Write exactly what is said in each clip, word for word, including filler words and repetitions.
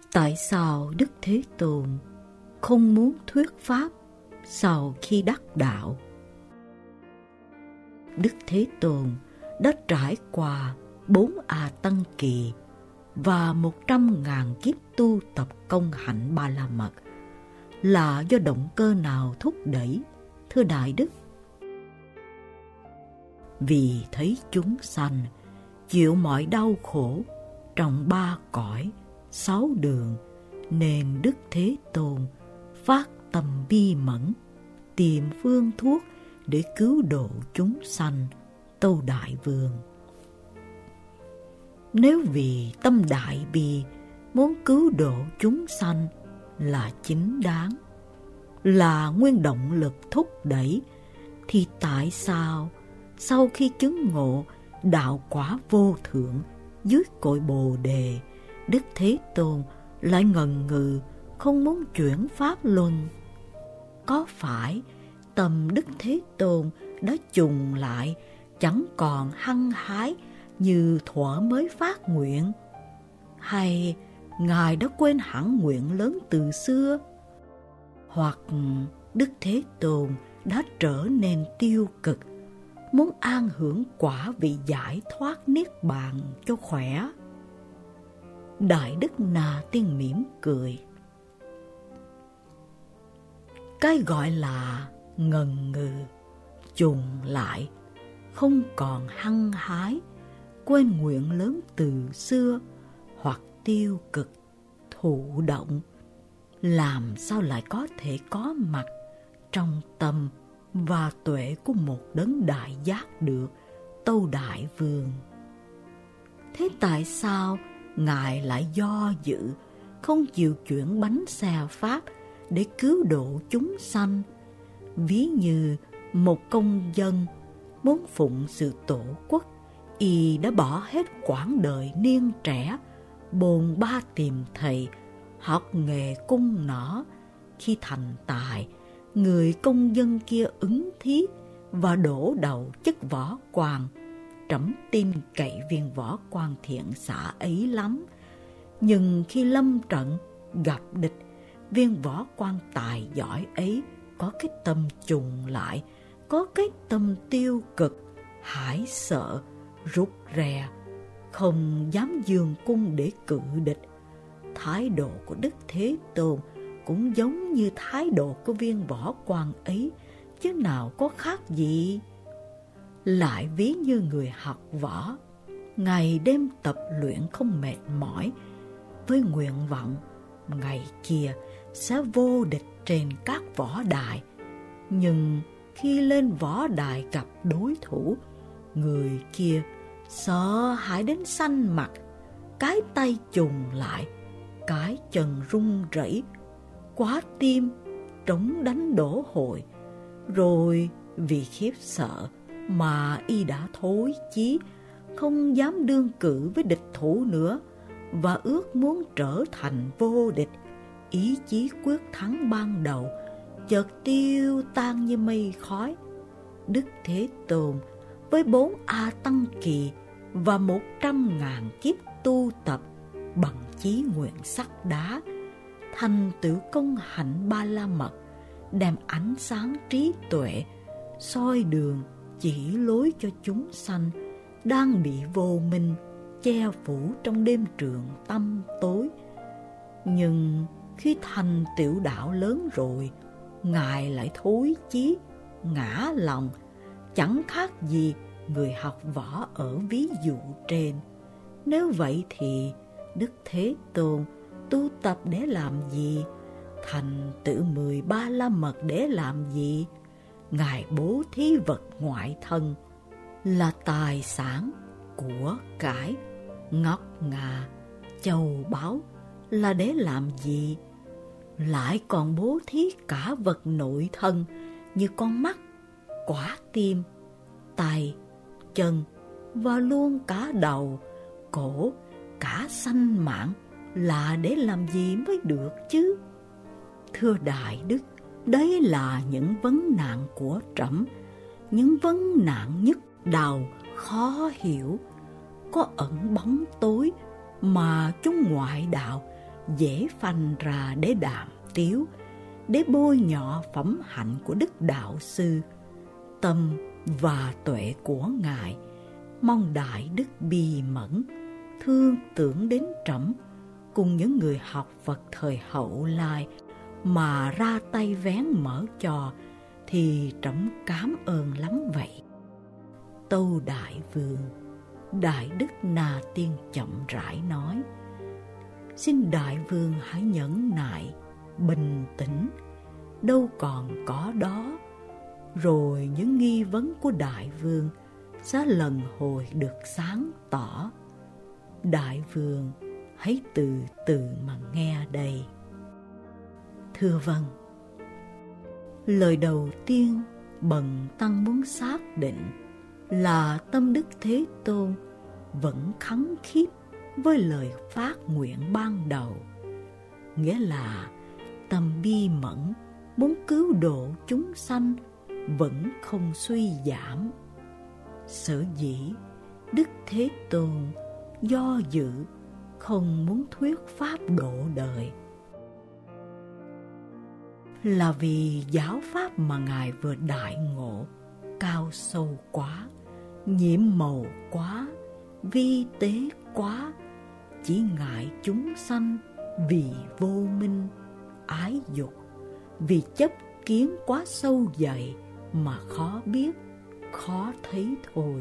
Tại sao Đức Thế Tôn không muốn thuyết pháp sau khi đắc đạo? Đức Thế Tôn đã trải qua bốn A Tăng Kỳ và một trăm ngàn kiếp tu tập công hạnh Ba La Mật là do động cơ nào thúc đẩy, thưa Đại Đức? Vì thấy chúng sanh chịu mọi đau khổ trong ba cõi, sáu đường, nên Đức Thế Tôn phát tâm bi mẫn, tìm phương thuốc để cứu độ chúng sanh, tâu Đại Vương. Nếu vì tâm đại bi muốn cứu độ chúng sanh là chính đáng, là nguyên động lực thúc đẩy, thì tại sao sau khi chứng ngộ đạo quả vô thượng dưới cội Bồ Đề, Đức Thế Tôn lại ngần ngừ không muốn chuyển pháp luân? Có phải tâm Đức Thế Tôn đã trùng lại, chẳng còn hăng hái như thuở mới phát nguyện? Hay Ngài đã quên hẳn nguyện lớn từ xưa? Hoặc Đức Thế Tôn đã trở nên tiêu cực, muốn an hưởng quả vị giải thoát niết bàn cho khỏe? Đại Đức Na Tiên mỉm cười. Cái gọi là ngần ngừ, trùng lại, không còn hăng hái, quên nguyện lớn từ xưa, hoặc tiêu cực, thụ động, làm sao lại có thể có mặt trong tâm và tuệ của một đấng đại giác được, tâu Đại Vương? Thế tại sao Ngài lại do dự, không chịu chuyển bánh xe Pháp để cứu độ chúng sanh? Ví như một công dân muốn phụng sự tổ quốc, y đã bỏ hết quãng đời niên trẻ, bồn ba tìm thầy, học nghề cung nỏ. Khi thành tài, người công dân kia ứng thí và đổ đầu chức võ quan. Trẫm tin cậy viên võ quan thiện xạ ấy lắm. Nhưng khi lâm trận gặp địch, viên võ quan tài giỏi ấy có cái tâm trùng lại, có cái tâm tiêu cực, hãi sợ, rụt rè, không dám dường cung để cự địch. Thái độ của Đức Thế Tôn cũng giống như thái độ của viên võ quan ấy, chứ nào có khác gì. Lại ví như người học võ, ngày đêm tập luyện không mệt mỏi, với nguyện vọng ngày kia sẽ vô địch trên các võ đài. Nhưng khi lên võ đài gặp đối thủ, người kia sợ hãi đến xanh mặt, cái tay trùng lại, cái chân run rẩy, quá tim trống đánh đổ hội. Rồi vì khiếp sợ mà y đã thối chí, không dám đương cự với địch thủ nữa, và ước muốn trở thành vô địch. Ý chí quyết thắng ban đầu chợt tiêu tan như mây khói. Đức Thế Tôn với bốn A Tăng Kỳ và một trăm ngàn kiếp tu tập bằng chí nguyện sắt đá, thành tựu công hạnh Ba La Mật, đem ánh sáng trí tuệ soi đường chỉ lối cho chúng sanh đang bị vô minh che phủ trong đêm trường tăm tối. Nhưng khi thành tựu đạo lớn rồi, Ngài lại thối chí, ngã lòng, chẳng khác gì người học võ ở ví dụ trên. Nếu vậy thì Đức Thế Tôn tu tập để làm gì? Thành tựu mười ba la mật để làm gì? Ngài bố thí vật ngoại thân là tài sản, của cải, ngọc ngà, châu báu là để làm gì? Lại còn bố thí cả vật nội thân như con mắt, quả tim, tay, chân và luôn cả đầu, cổ, cả sanh mạng là để làm gì mới được chứ? Thưa Đại Đức, đấy là những vấn nạn của trẫm, những vấn nạn nhức đầu, khó hiểu, có ẩn bóng tối mà chúng ngoại đạo dễ phanh ra để đàm tiếu, để bôi nhọ phẩm hạnh của Đức Đạo Sư. Tâm và tuệ của Ngài, mong Đại Đức bi mẫn, thương tưởng đến trẫm cùng những người học Phật thời hậu lai mà ra tay vén mở cho, thì trẫm cảm ơn lắm vậy. Tâu Đại Vương, Đại Đức Na Tiên chậm rãi nói: xin Đại Vương hãy nhẫn nại, bình tĩnh, đâu còn có đó. Rồi những nghi vấn của Đại Vương sẽ lần hồi được sáng tỏ. Đại Vương hãy từ từ mà nghe đây. Thưa vâng. Lời đầu tiên Bần Tăng muốn xác định là tâm Đức Thế Tôn vẫn khấn khiếp với lời phát nguyện ban đầu, nghĩa là tâm bi mẫn muốn cứu độ chúng sanh vẫn không suy giảm. Sở dĩ Đức Thế Tôn do dự không muốn thuyết pháp độ đời là vì giáo pháp mà Ngài vừa đại ngộ cao sâu quá, nhiễm màu quá, vi tế quá, chỉ ngại chúng sanh vì vô minh, ái dục, vì chấp kiến quá sâu dày mà khó biết, khó thấy thôi.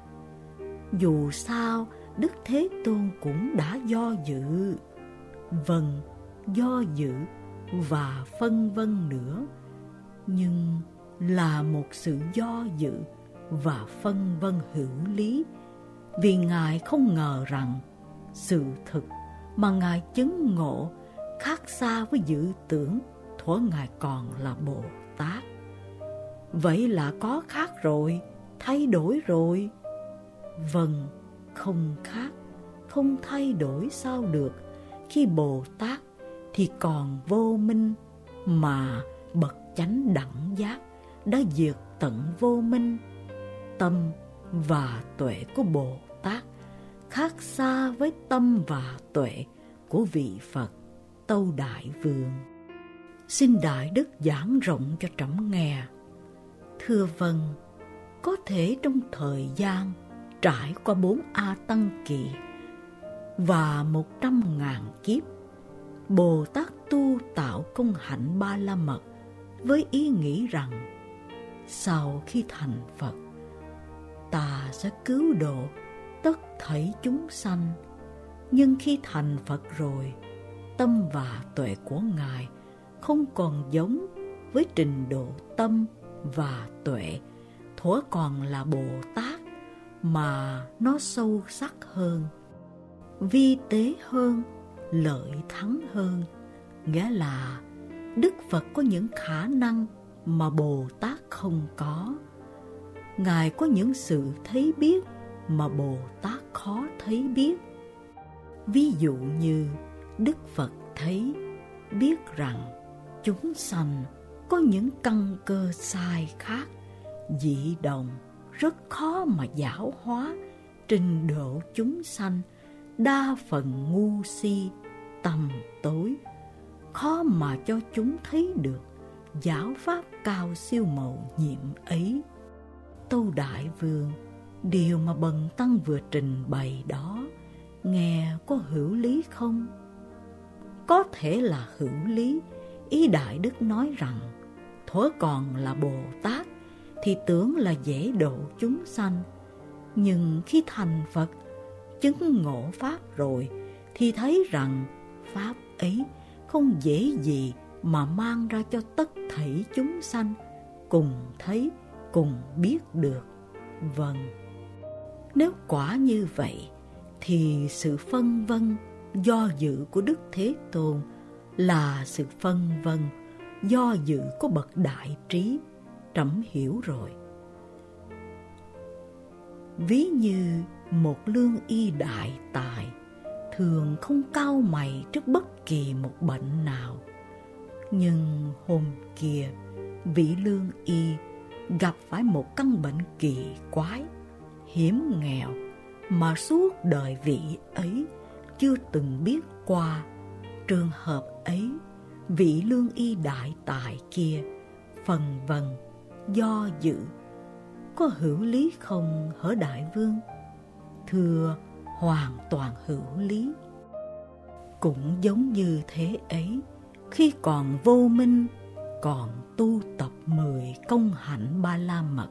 Dù sao, Đức Thế Tôn cũng đã do dự, vâng, do dự và phân vân nữa, nhưng là một sự do dự và phân vân hữu lý, vì Ngài không ngờ rằng sự thực mà Ngài chứng ngộ khác xa với dự tưởng thuở Ngài còn là Bồ Tát. Vậy là có khác rồi, thay đổi rồi. Vâng, không khác, không thay đổi sao được, khi Bồ Tát thì còn vô minh, mà bậc chánh đẳng giác đã diệt tận vô minh. Tâm và tuệ của Bồ Tát khác xa với tâm và tuệ của vị Phật. Tâu Đại Vương, xin Đại Đức giảng rộng cho trẫm nghe. Thưa vâng, có thể trong thời gian trải qua bốn A Tăng Kỳ và một trăm ngàn kiếp, Bồ Tát tu tạo công hạnh Ba La Mật với ý nghĩ rằng sau khi thành Phật, ta sẽ cứu độ tất thảy chúng sanh. Nhưng khi thành Phật rồi, tâm và tuệ của Ngài không còn giống với trình độ tâm và tuệ thuở còn là Bồ Tát, mà nó sâu sắc hơn, vi tế hơn, lợi thắng hơn. Nghĩa là Đức Phật có những khả năng mà Bồ Tát không có. Ngài có những sự thấy biết mà Bồ Tát khó thấy biết. Ví dụ như Đức Phật thấy, biết rằng chúng sanh có những căn cơ sai khác, dị đồng, rất khó mà giáo hóa. Trình độ chúng sanh đa phần ngu si, tầm tối, khó mà cho chúng thấy được giáo pháp cao siêu màu nhiệm ấy. Tâu Đại Vương, điều mà Bần Tăng vừa trình bày đó nghe có hữu lý không? Có thể là hữu lý. Ý Đại Đức nói rằng thuở còn là Bồ Tát thì tưởng là dễ độ chúng sanh, nhưng khi thành Phật, chứng ngộ pháp rồi thì thấy rằng pháp ấy không dễ gì mà mang ra cho tất thảy chúng sanh cùng thấy, cùng biết được. Vâng, nếu quả như vậy thì sự phân vân do dự của Đức Thế Tôn là sự phân vân do dự của bậc đại trí. Trẫm hiểu rồi. Ví như một lương y đại tài thường không cau mày trước bất kỳ một bệnh nào, nhưng hôm kia vị lương y gặp phải một căn bệnh kỳ quái, hiểm nghèo mà suốt đời vị ấy chưa từng biết qua, trường hợp ấy, vị lương y đại tài kia phần vần do dự, có hữu lý không hở đại vương? Thưa, hoàn toàn hữu lý. Cũng giống như thế ấy, khi còn vô minh, còn tu tập mười công hạnh ba la mật,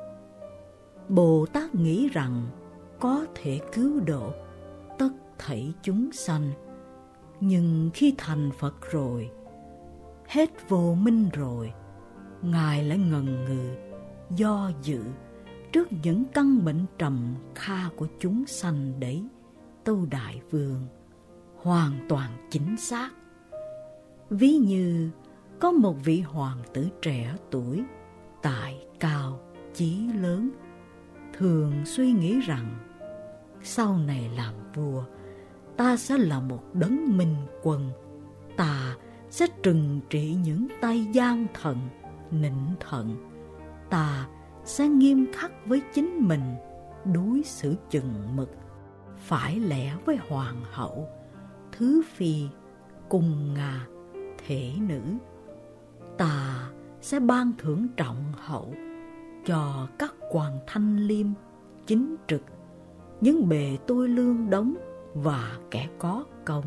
Bồ Tát nghĩ rằng có thể cứu độ tất thảy chúng sanh. Nhưng khi thành Phật rồi, hết vô minh rồi, Ngài lại ngần ngừ, do dự trước những căn bệnh trầm kha của chúng sanh đấy. Tâu Đại Vương, hoàn toàn chính xác. Ví như có một vị hoàng tử trẻ tuổi, tài cao, chí lớn, thường suy nghĩ rằng sau này làm vua, ta sẽ là một đấng minh quân, ta sẽ trừng trị những tay gian thần, nịnh thận, ta sẽ nghiêm khắc với chính mình, đối xử chừng mực, phải lẽ với hoàng hậu, thứ phi, cung Nga, thể nữ. Ta sẽ ban thưởng trọng hậu cho các quan thanh liêm, chính trực, những bề tôi lương đống và kẻ có công.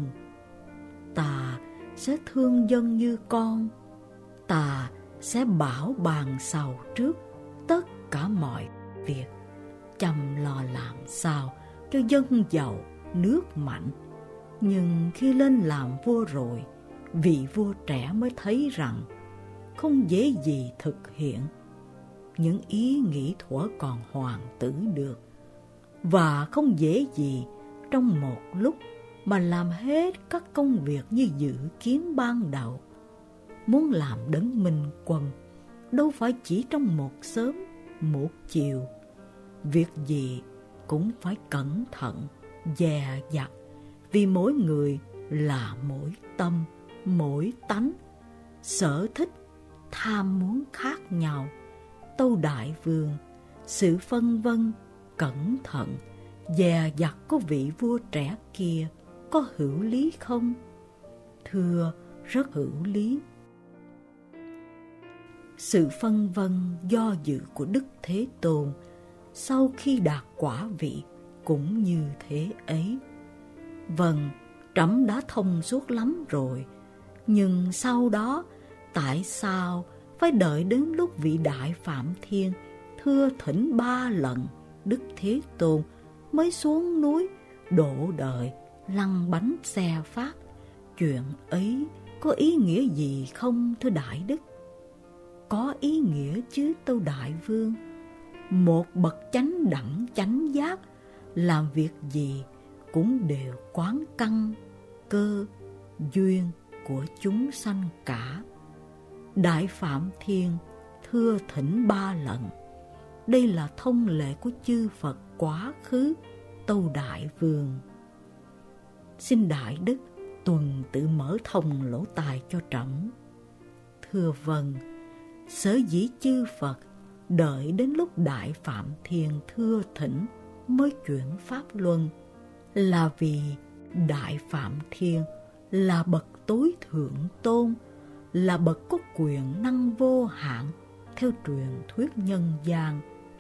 Ta sẽ thương dân như con, ta sẽ bảo bàn sầu trước tất cả mọi việc, chăm lo làm sao cho dân giàu nước mạnh. Nhưng khi lên làm vua rồi, vị vua trẻ mới thấy rằng không dễ gì thực hiện những ý nghĩ thuở còn hoàng tử được, và không dễ gì trong một lúc mà làm hết các công việc như dự kiến ban đầu. Muốn làm đấng minh quân đâu phải chỉ trong một sớm một chiều, việc gì cũng phải cẩn thận, dè dặt, vì mỗi người là mỗi tâm, mỗi tánh, sở thích, tham muốn khác nhau. Tâu Đại Vương, sự phân vân, cẩn thận, dè dặt của vị vua trẻ kia có hữu lý không? Thưa, rất hữu lý. Sự phân vân do dự của Đức Thế Tôn sau khi đạt quả vị cũng như thế ấy. Vâng, trẫm đã thông suốt lắm rồi, nhưng sau đó tại sao phải đợi đến lúc vị Đại Phạm Thiên thưa thỉnh ba lần Đức Thế Tôn mới xuống núi độ đời lăn bánh xe phát? Chuyện ấy có ý nghĩa gì không, thưa Đại Đức? Có ý nghĩa chứ, Tâu Đại Vương. Một bậc chánh đẳng chánh giác làm việc gì cũng đều quán căn, cơ, duyên của chúng sanh cả. Đại Phạm Thiên thưa thỉnh ba lần, đây là thông lệ của chư Phật quá khứ, Tâu Đại Vương. Xin Đại Đức tuần tự mở thông lỗ tai cho trẫm. Thưa vâng, sở dĩ chư Phật đợi đến lúc Đại Phạm Thiên thưa thỉnh mới chuyển pháp luân, là vì Đại Phạm Thiên là bậc tối thượng tôn, là bậc có quyền năng vô hạn theo truyền thuyết nhân gian,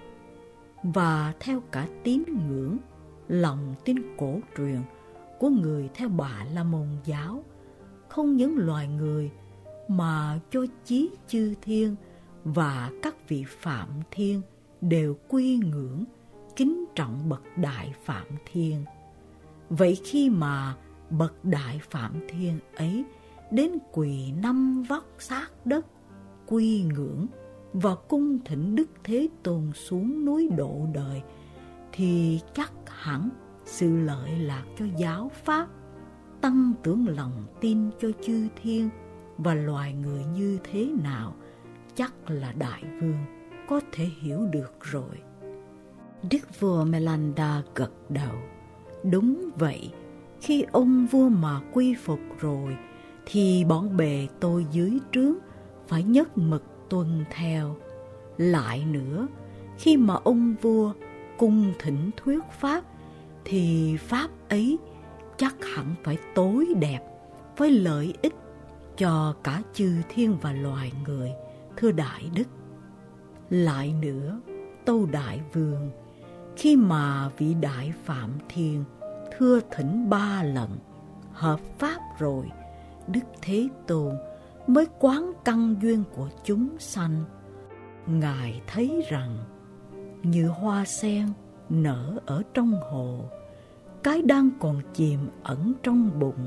và theo cả tín ngưỡng, lòng tin cổ truyền của người theo Bà La Môn giáo. Không những loài người mà cho chí chư thiên và các vị Phạm Thiên đều quy ngưỡng, kính trọng bậc Đại Phạm Thiên. Vậy khi mà bậc Đại Phạm Thiên ấy đến quỳ năm vóc sát đất, quy ngưỡng và cung thỉnh Đức Thế Tôn xuống núi độ đời, thì chắc hẳn sự lợi lạc cho giáo pháp, tăng tưởng lòng tin cho chư thiên và loài người như thế nào, chắc là Đại Vương có thể hiểu được rồi. Đức vua Melanda gật đầu. Đúng vậy, khi ông vua mà quy phục rồi, thì bọn bề tôi dưới trướng phải nhất mực tuân theo. Lại nữa, khi mà ông vua cung thỉnh thuyết pháp, thì pháp ấy chắc hẳn phải tối đẹp, với lợi ích cho cả chư thiên và loài người, thưa Đại Đức. Lại nữa, tâu Đại Vương, khi mà vị Đại Phạm Thiên thưa thỉnh ba lần, hợp pháp rồi, Đức Thế Tôn mới quán căn duyên của chúng sanh. Ngài thấy rằng, như hoa sen nở ở trong hồ, cái đang còn chìm ẩn trong bùn,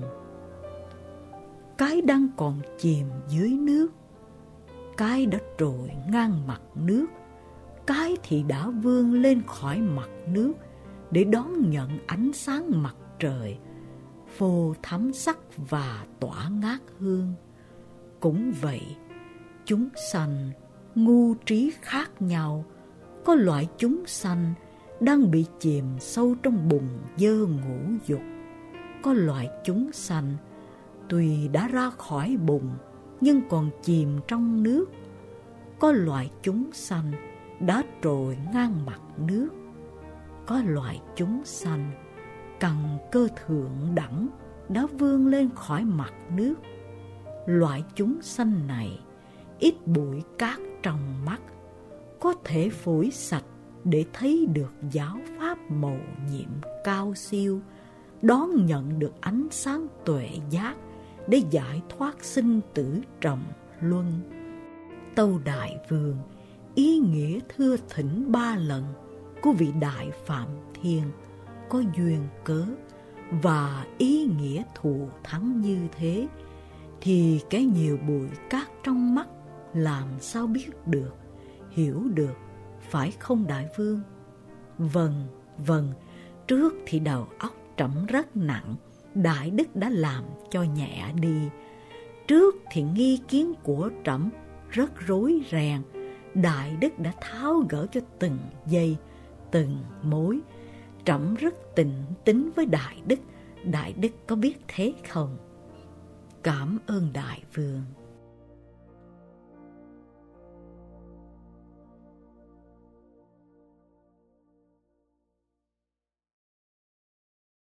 cái đang còn chìm dưới nước, cái đã trồi ngang mặt nước, cái thì đã vươn lên khỏi mặt nước để đón nhận ánh sáng mặt trời, phô thắm sắc và tỏa ngát hương. Cũng vậy, chúng sanh ngu trí khác nhau. Có loại chúng sanh đang bị chìm sâu trong bùn dơ ngũ dục. Có loại chúng sanh tuy đã ra khỏi bùn nhưng còn chìm trong nước. Có loại chúng sanh đã trồi ngang mặt nước. Có loại chúng sanh căn cơ thượng đẳng đã vươn lên khỏi mặt nước. Loại chúng sanh này ít bụi cát trong mắt, có thể phủi sạch để thấy được giáo pháp mầu nhiệm cao siêu, đón nhận được ánh sáng tuệ giác để giải thoát sinh tử trầm luân. Tâu Đại Vương, ý nghĩa thưa thỉnh ba lần của vị Đại Phạm Thiên có duyên cớ và ý nghĩa thù thắng như thế, thì cái nhiều bụi cát trong mắt làm sao biết được, hiểu được, phải không Đại Vương? Vâng, vâng, trước thì đầu óc trẫm rất nặng, Đại Đức đã làm cho nhẹ đi. Trước thì nghi kiến của trẫm rất rối ren, Đại Đức đã tháo gỡ cho từng giây, từng mối. Trẫm rất tình tín với Đại Đức, Đại Đức có biết thế không? Cảm ơn Đại Vương.